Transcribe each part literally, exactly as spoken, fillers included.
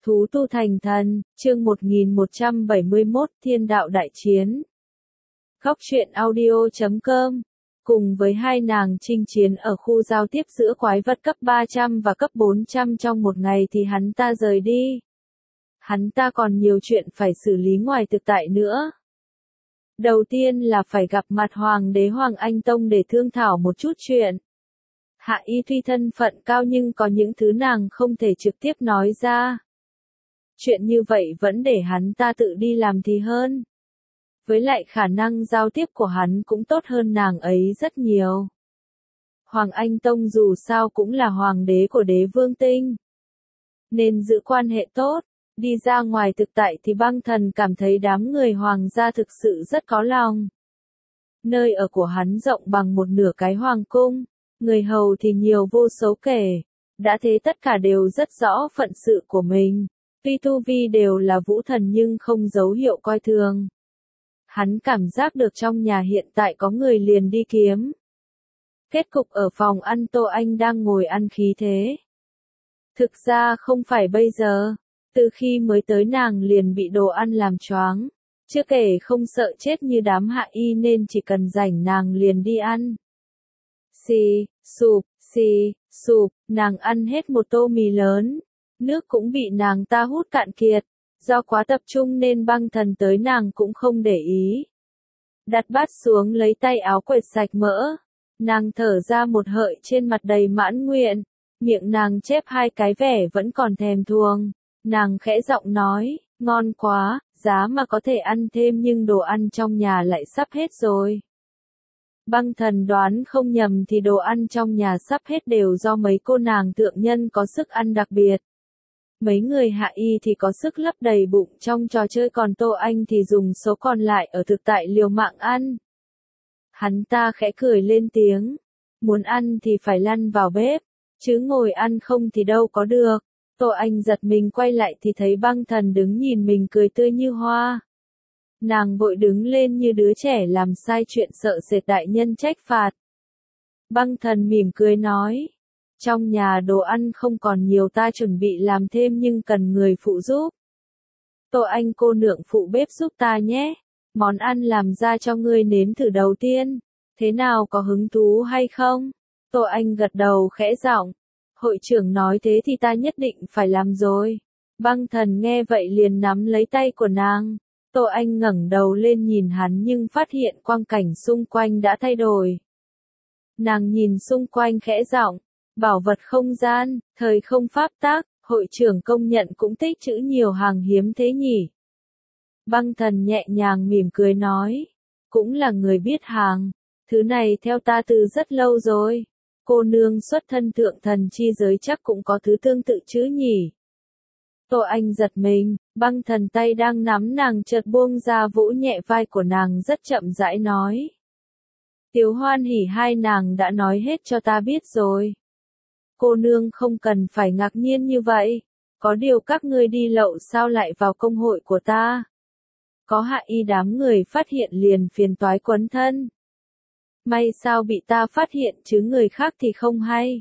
Thú tu thành thần, chương một nghìn một trăm bảy mươi mốt, Thiên đạo đại chiến. Góc truyện audio chấm com. Cùng với hai nàng chinh chiến ở khu giao tiếp giữa quái vật cấp ba trăm và cấp bốn trăm trong một ngày thì hắn ta rời đi. Hắn ta còn nhiều chuyện phải xử lý ngoài thực tại nữa. Đầu tiên là phải gặp mặt Hoàng đế Hoàng Anh Tông để thương thảo một chút chuyện. Hạ Y tuy thân phận cao nhưng có những thứ nàng không thể trực tiếp nói ra. Chuyện như vậy vẫn để hắn ta tự đi làm thì hơn. Với lại khả năng giao tiếp của hắn cũng tốt hơn nàng ấy rất nhiều. Hoàng Anh Tông dù sao cũng là hoàng đế của đế vương tinh, nên giữ quan hệ tốt. Đi ra ngoài thực tại thì băng thần cảm thấy đám người hoàng gia thực sự rất có lòng. Nơi ở của hắn rộng bằng một nửa cái hoàng cung, người hầu thì nhiều vô số kể. Đã thế tất cả đều rất rõ phận sự của mình. Tuy tu vi đều là vũ thần nhưng không dấu hiệu coi thường. Hắn cảm giác được trong nhà hiện tại có người liền đi kiếm. Kết cục ở phòng ăn Tô Anh đang ngồi ăn khí thế. Thực ra không phải bây giờ. Từ khi mới tới nàng liền bị đồ ăn làm choáng. Chưa kể không sợ chết như đám Hạ Y nên chỉ cần rảnh nàng liền đi ăn. Xì, sụp, xì, sụp, nàng ăn hết một tô mì lớn. Nước cũng bị nàng ta hút cạn kiệt. Do quá tập trung nên băng thần tới nàng cũng không để ý. Đặt bát xuống lấy tay áo quệt sạch mỡ. Nàng thở ra một hợi trên mặt đầy mãn nguyện. Miệng nàng chép hai cái vẻ vẫn còn thèm thuồng. Nàng khẽ giọng nói, ngon quá, giá mà có thể ăn thêm nhưng đồ ăn trong nhà lại sắp hết rồi. Băng thần đoán không nhầm thì đồ ăn trong nhà sắp hết đều do mấy cô nàng thượng nhân có sức ăn đặc biệt. Mấy người Hạ Y thì có sức lấp đầy bụng trong trò chơi còn Tô Anh thì dùng số còn lại ở thực tại liều mạng ăn. Hắn ta khẽ cười lên tiếng. Muốn ăn thì phải lăn vào bếp, chứ ngồi ăn không thì đâu có được. Tô Anh giật mình quay lại thì thấy băng thần đứng nhìn mình cười tươi như hoa. Nàng vội đứng lên như đứa trẻ làm sai chuyện sợ sệt đại nhân trách phạt. Băng thần mỉm cười nói. Trong nhà đồ ăn không còn nhiều ta chuẩn bị làm thêm nhưng cần người phụ giúp. Tô Anh cô nương phụ bếp giúp ta nhé. Món ăn làm ra cho ngươi nếm thử đầu tiên. Thế nào có hứng thú hay không? Tô Anh gật đầu khẽ giọng. Hội trưởng nói thế thì ta nhất định phải làm rồi. Băng thần nghe vậy liền nắm lấy tay của nàng. Tô Anh ngẩng đầu lên nhìn hắn nhưng phát hiện quang cảnh xung quanh đã thay đổi. Nàng nhìn xung quanh khẽ giọng. Bảo vật không gian, thời không pháp tác, hội trưởng công nhận cũng tích trữ nhiều hàng hiếm thế nhỉ. Băng thần nhẹ nhàng mỉm cười nói. Cũng là người biết hàng. Thứ này theo ta từ rất lâu rồi. Cô nương xuất thân thượng thần chi giới chắc cũng có thứ tương tự chứ nhỉ. Tô Anh giật mình, băng thần tay đang nắm nàng chợt buông ra vỗ nhẹ vai của nàng rất chậm rãi nói. Tiếu hoan hỉ hai nàng đã nói hết cho ta biết rồi. Cô nương không cần phải ngạc nhiên như vậy. Có điều các ngươi đi lậu sao lại vào công hội của ta. Có Hạ Y đám người phát hiện liền phiền toái quấn thân. May sao bị ta phát hiện chứ người khác thì không hay.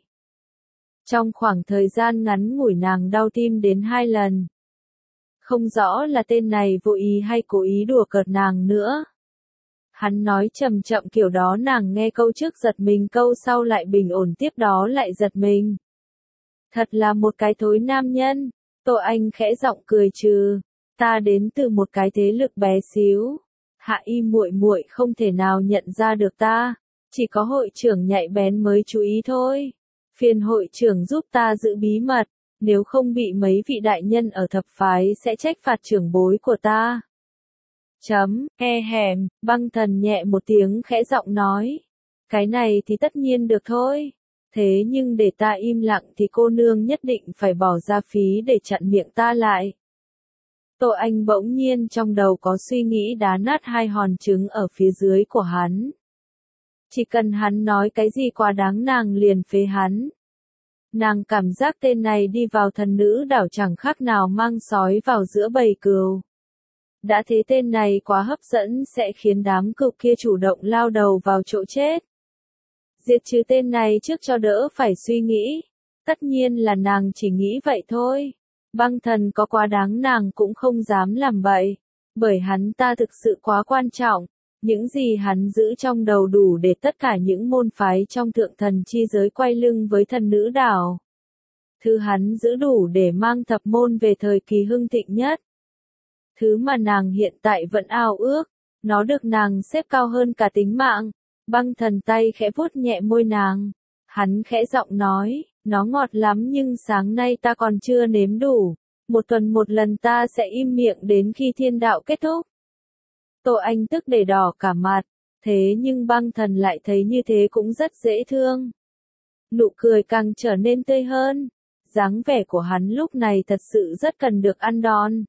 Trong khoảng thời gian ngắn ngủi nàng đau tim đến hai lần. Không rõ là tên này vô ý hay cố ý đùa cợt nàng nữa. Hắn nói chậm chậm kiểu đó nàng nghe câu trước giật mình câu sau lại bình ổn tiếp đó lại giật mình. Thật là một cái thối nam nhân. Tô Anh khẽ giọng cười trừ. Ta đến từ một cái thế lực bé xíu. Hạ Y muội muội không thể nào nhận ra được ta. Chỉ có hội trưởng nhạy bén mới chú ý thôi. Phiền hội trưởng giúp ta giữ bí mật. Nếu không bị mấy vị đại nhân ở thập phái sẽ trách phạt trưởng bối của ta. Chấm, he hèm, băng thần nhẹ một tiếng khẽ giọng nói. Cái này thì tất nhiên được thôi. Thế nhưng để ta im lặng thì cô nương nhất định phải bỏ ra phí để chặn miệng ta lại. Tô Anh bỗng nhiên trong đầu có suy nghĩ đá nát hai hòn trứng ở phía dưới của hắn. Chỉ cần hắn nói cái gì quá đáng nàng liền phế hắn. Nàng cảm giác tên này đi vào thần nữ đảo chẳng khác nào mang sói vào giữa bầy cừu. Đã thế tên này quá hấp dẫn sẽ khiến đám cừu kia chủ động lao đầu vào chỗ chết. Diệt trừ tên này trước cho đỡ phải suy nghĩ. Tất nhiên là nàng chỉ nghĩ vậy thôi. Băng thần có quá đáng nàng cũng không dám làm vậy, bởi hắn ta thực sự quá quan trọng, những gì hắn giữ trong đầu đủ để tất cả những môn phái trong thượng thần chi giới quay lưng với thần nữ đảo. Thứ hắn giữ đủ để mang thập môn về thời kỳ hưng thịnh nhất. Thứ mà nàng hiện tại vẫn ao ước, nó được nàng xếp cao hơn cả tính mạng. Băng thần tay khẽ vuốt nhẹ môi nàng. Hắn khẽ giọng nói, nó ngọt lắm nhưng sáng nay ta còn chưa nếm đủ. Một tuần một lần ta sẽ im miệng đến khi thiên đạo kết thúc. Tô Anh tức để đỏ cả mặt, thế nhưng băng thần lại thấy như thế cũng rất dễ thương. Nụ cười càng trở nên tươi hơn, dáng vẻ của hắn lúc này thật sự rất cần được ăn đòn.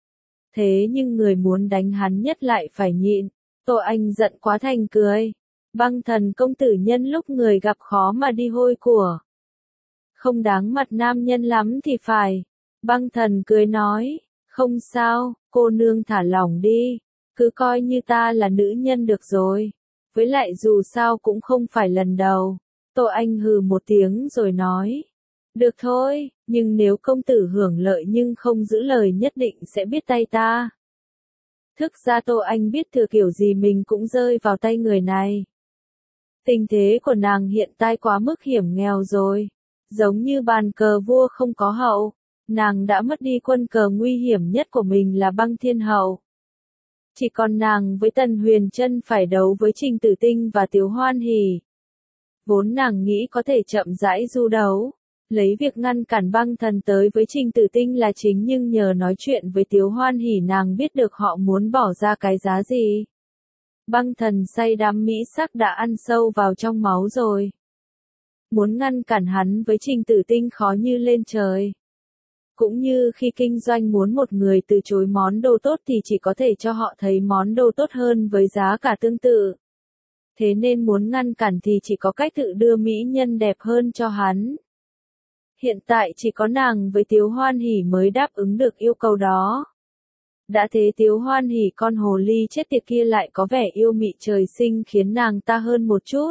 Thế nhưng người muốn đánh hắn nhất lại phải nhịn, Tô Anh giận quá thành cười. Băng thần công tử nhân lúc người gặp khó mà đi hôi của. Không đáng mặt nam nhân lắm thì phải. Băng thần cười nói, không sao, cô nương thả lỏng đi, cứ coi như ta là nữ nhân được rồi. Với lại dù sao cũng không phải lần đầu. Tô Anh hừ một tiếng rồi nói, được thôi, nhưng nếu công tử hưởng lợi nhưng không giữ lời nhất định sẽ biết tay ta. Thực ra Tô Anh biết thừa kiểu gì mình cũng rơi vào tay người này. Tình thế của nàng hiện tại quá mức hiểm nghèo rồi, giống như bàn cờ vua không có hậu, nàng đã mất đi quân cờ nguy hiểm nhất của mình là Băng Thiên Hậu. Chỉ còn nàng với Tần Huyền Trân phải đấu với Trình Tử Tinh và Tiếu Hoan Hỷ. Vốn nàng nghĩ có thể chậm rãi du đấu, lấy việc ngăn cản băng thần tới với Trình Tử Tinh là chính, nhưng nhờ nói chuyện với Tiếu Hoan Hỷ nàng biết được họ muốn bỏ ra cái giá gì. Băng thần say đắm mỹ sắc đã ăn sâu vào trong máu rồi. Muốn ngăn cản hắn với Trình Tử Tinh khó như lên trời. Cũng như khi kinh doanh muốn một người từ chối món đồ tốt thì chỉ có thể cho họ thấy món đồ tốt hơn với giá cả tương tự. Thế nên muốn ngăn cản thì chỉ có cách tự đưa mỹ nhân đẹp hơn cho hắn. Hiện tại chỉ có nàng với Tiếu Hoan Hỷ mới đáp ứng được yêu cầu đó. Đã thế Tiếu Hoan Hỷ con hồ ly chết tiệt kia lại có vẻ yêu mị trời sinh khiến nàng ta hơn một chút.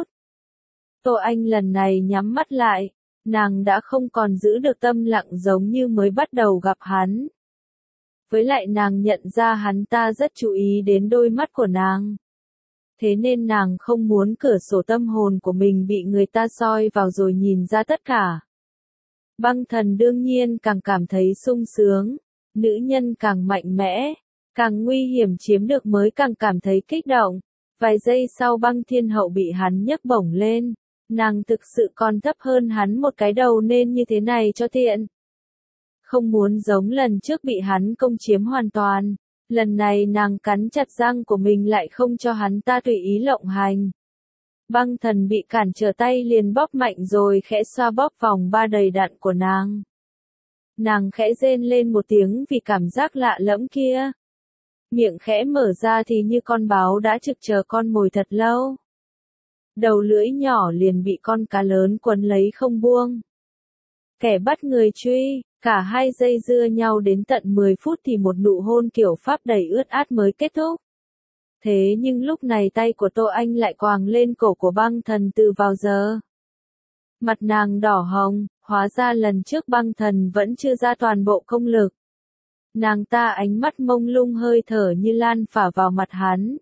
Tô Anh lần này nhắm mắt lại, nàng đã không còn giữ được tâm lặng giống như mới bắt đầu gặp hắn. Với lại nàng nhận ra hắn ta rất chú ý đến đôi mắt của nàng. Thế nên nàng không muốn cửa sổ tâm hồn của mình bị người ta soi vào rồi nhìn ra tất cả. Băng thần đương nhiên càng cảm thấy sung sướng, nữ nhân càng mạnh mẽ, càng nguy hiểm chiếm được mới càng cảm thấy kích động. Vài giây sau Băng Thiên Hậu bị hắn nhấc bổng lên, nàng thực sự còn thấp hơn hắn một cái đầu nên như thế này cho tiện. Không muốn giống lần trước bị hắn công chiếm hoàn toàn, lần này nàng cắn chặt răng của mình lại không cho hắn ta tùy ý lộng hành. Băng thần bị cản trở tay liền bóp mạnh rồi khẽ xoa bóp vòng ba đầy đặn của nàng. Nàng khẽ rên lên một tiếng vì cảm giác lạ lẫm kia. Miệng khẽ mở ra thì như con báo đã trực chờ con mồi thật lâu. Đầu lưỡi nhỏ liền bị con cá lớn quấn lấy không buông. Kẻ bắt người truy, cả hai dây dưa nhau đến tận mười phút thì một nụ hôn kiểu Pháp đầy ướt át mới kết thúc. Thế nhưng lúc này tay của Tô Anh lại quàng lên cổ của băng thần từ vào giờ. Mặt nàng đỏ hồng, hóa ra lần trước băng thần vẫn chưa ra toàn bộ công lực. Nàng ta ánh mắt mông lung hơi thở như lan phả vào mặt hắn.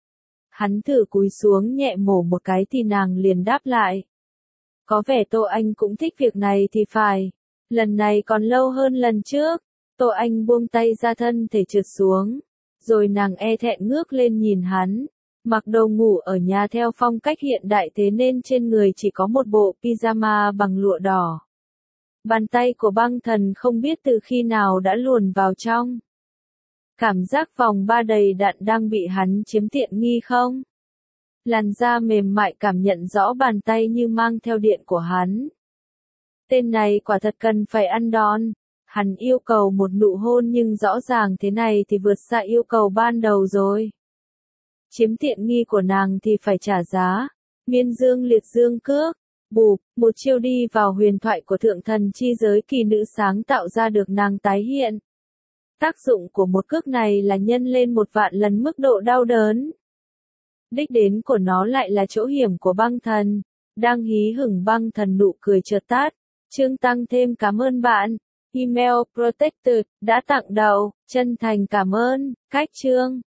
Hắn thử cúi xuống nhẹ mổ một cái thì nàng liền đáp lại. Có vẻ Tô Anh cũng thích việc này thì phải. Lần này còn lâu hơn lần trước. Tô Anh buông tay ra thân thể trượt xuống. Rồi nàng e thẹn ngước lên nhìn hắn. Mặc đồ ngủ ở nhà theo phong cách hiện đại thế nên trên người chỉ có một bộ pyjama bằng lụa đỏ. Bàn tay của băng thần không biết từ khi nào đã luồn vào trong. Cảm giác vòng ba đầy đặn đang bị hắn chiếm tiện nghi không? Làn da mềm mại cảm nhận rõ bàn tay như mang theo điện của hắn. Tên này quả thật cần phải ăn đòn. Hắn yêu cầu một nụ hôn nhưng rõ ràng thế này thì vượt xa yêu cầu ban đầu rồi. Chiếm tiện nghi của nàng thì phải trả giá. Miên dương liệt dương cước. Bụp, một chiêu đi vào huyền thoại của thượng thần chi giới kỳ nữ sáng tạo ra được nàng tái hiện. Tác dụng của một cước này là nhân lên một vạn lần mức độ đau đớn. Đích đến của nó lại là chỗ hiểm của băng thần. Đang hí hửng băng thần nụ cười chợt tắt. Trương Tăng thêm cảm ơn bạn. Email Protected đã tặng đầu, chân thành cảm ơn, cách chương.